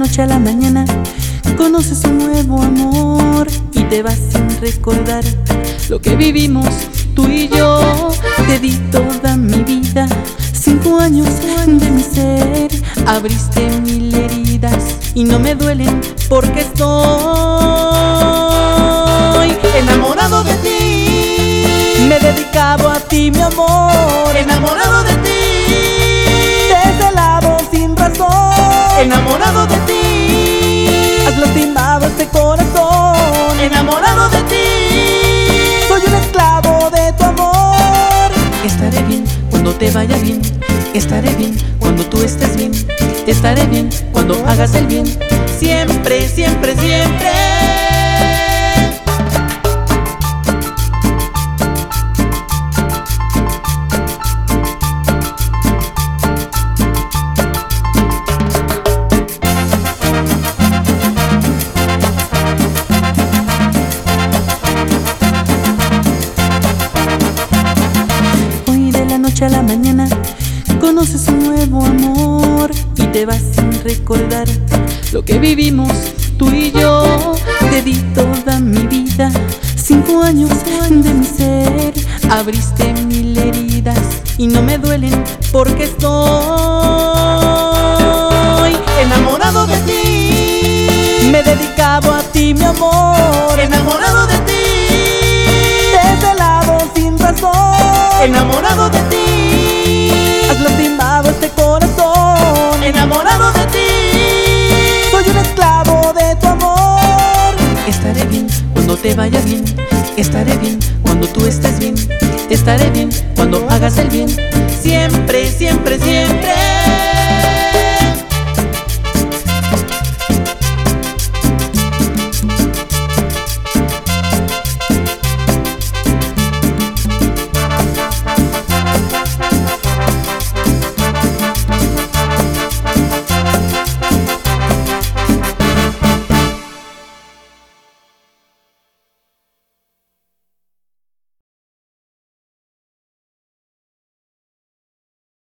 noche a la mañana conoces un nuevo amor y te vas sin recordar lo que vivimos tú y yo. Te di toda mi vida, 5 años de mi ser. Abriste 1000 heridas y no me duelen porque estoy enamorado de ti. Me he dedicado a ti, mi amor, enamorado de ti. Desvelado sin razón, enamorado de ti. Has lastimado este corazón, enamorado de ti. Soy un esclavo de tu amor. Estaré bien cuando te vaya bien, estaré bien cuando tú estés bien, estaré bien cuando hagas el bien, siempre, siempre, siempre. A la mañana conoces un nuevo amor y te vas sin recordar lo que vivimos tú y yo. Te di toda mi vida, 5 años de mi ser. Abriste 1000 heridas y no me duelen porque estoy enamorado de ti. Me he dedicado a ti, mi amor, enamorado de ti. Desvelado sin razón, enamorado de ti. Has lastimado este corazón, enamorado de ti. Soy un esclavo de tu amor. Estaré bien cuando te vaya bien, estaré bien cuando tú estés bien, estaré bien cuando hagas el bien, siempre, siempre, siempre.